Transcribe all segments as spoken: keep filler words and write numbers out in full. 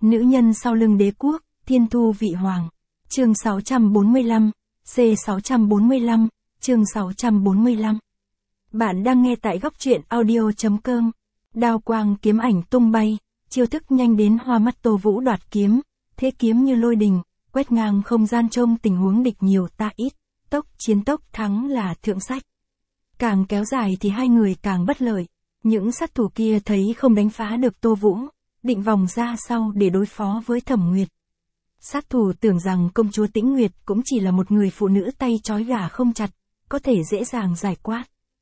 Nữ nhân sau lưng đế quốc, thiên thu vị hoàng. Chương sáu trăm bốn mươi lăm, C sáu trăm bốn mươi lăm, chương sáu trăm bốn mươi lăm. Bạn đang nghe tại góc truyện audio chấm com. Đao quang kiếm ảnh tung bay, chiêu thức nhanh đến hoa mắt Tô Vũ đoạt kiếm, thế kiếm như lôi đình, quét ngang không gian trông tình huống địch nhiều ta ít, tốc chiến tốc thắng là thượng sách. Càng kéo dài thì hai người càng bất lợi, những sát thủ kia thấy không đánh phá được Tô Vũ, định vòng ra sau để đối phó với Thẩm Nguyệt. Sát thủ tưởng rằng công chúa Tĩnh Nguyệt cũng chỉ là một người phụ nữ tay trói gà không chặt, có thể dễ dàng giải quát.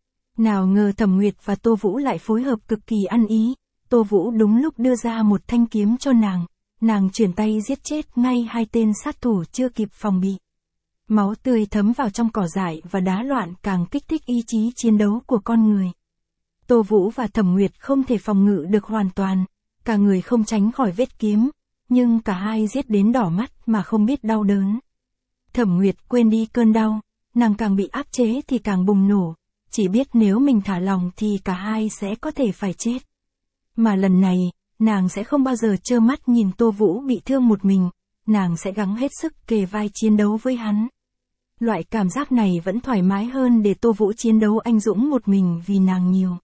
Nào ngờ Thẩm Nguyệt và Tô Vũ lại phối hợp cực kỳ ăn ý, Tô Vũ đúng lúc đưa ra một thanh kiếm cho nàng, nàng chuyển tay giết chết ngay hai tên sát thủ chưa kịp phòng bị. Máu tươi thấm vào trong cỏ dại và đá loạn càng kích thích ý chí chiến đấu của con người. Tô Vũ và Thẩm Nguyệt không thể phòng ngự được hoàn toàn, cả người không tránh khỏi vết kiếm, nhưng cả hai giết đến đỏ mắt mà không biết đau đớn. Thẩm Nguyệt quên đi cơn đau, nàng càng bị áp chế thì càng bùng nổ, chỉ biết nếu mình thả lòng thì cả hai sẽ có thể phải chết. Mà lần này, nàng sẽ không bao giờ trơ mắt nhìn Tô Vũ bị thương một mình, nàng sẽ gắng hết sức kề vai chiến đấu với hắn. Loại cảm giác này vẫn thoải mái hơn để Tô Vũ chiến đấu anh dũng một mình vì nàng nhiều.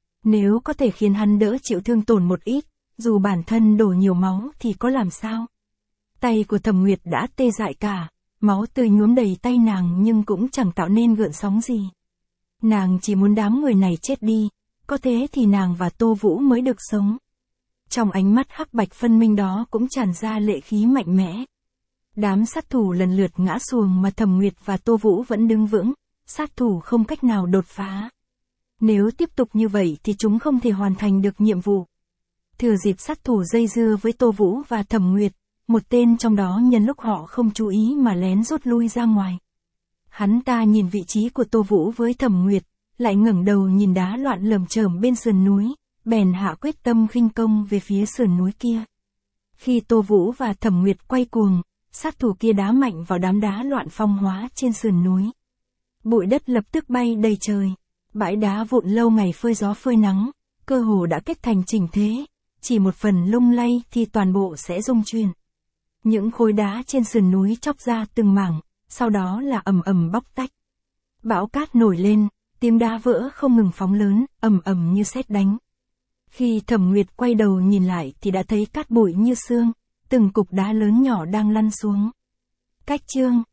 Nếu có thể khiến hắn đỡ chịu thương tổn một ít, dù bản thân đổ nhiều máu thì có làm sao? Tay của Thẩm Nguyệt đã tê dại cả, máu tươi nhuốm đầy tay nàng nhưng cũng chẳng tạo nên gợn sóng gì. Nàng chỉ muốn đám người này chết đi, có thế thì nàng và Tô Vũ mới được sống. Trong ánh mắt hắc bạch phân minh đó cũng tràn ra lệ khí mạnh mẽ. Đám sát thủ lần lượt ngã xuồng mà Thẩm Nguyệt và Tô Vũ vẫn đứng vững, sát thủ không cách nào đột phá. Nếu tiếp tục như vậy thì chúng không thể hoàn thành được nhiệm vụ. Thừa dịp sát thủ dây dưa với Tô Vũ và Thẩm Nguyệt, một tên trong đó nhân lúc họ không chú ý mà lén rút lui ra ngoài. Hắn ta nhìn vị trí của Tô Vũ với Thẩm Nguyệt, lại ngẩng đầu nhìn đá loạn lởm chởm bên sườn núi, bèn hạ quyết tâm khinh công về phía sườn núi kia. Khi Tô Vũ và Thẩm Nguyệt quay cuồng, sát thủ kia đá mạnh vào đám đá loạn phong hóa trên sườn núi. Bụi đất lập tức bay đầy trời, bãi đá vụn lâu ngày phơi gió phơi nắng, cơ hồ đã kết thành chỉnh thế, chỉ một phần lung lay thì toàn bộ sẽ rung chuyển. Những khối đá trên sườn núi chóc ra từng mảng, sau đó là ầm ầm bóc tách. Bão cát nổi lên, tiếng đá vỡ không ngừng phóng lớn, ầm ầm như sét đánh. Khi Thẩm Nguyệt quay đầu nhìn lại thì đã thấy cát bụi như sương, từng cục đá lớn nhỏ đang lăn xuống. Cách chương,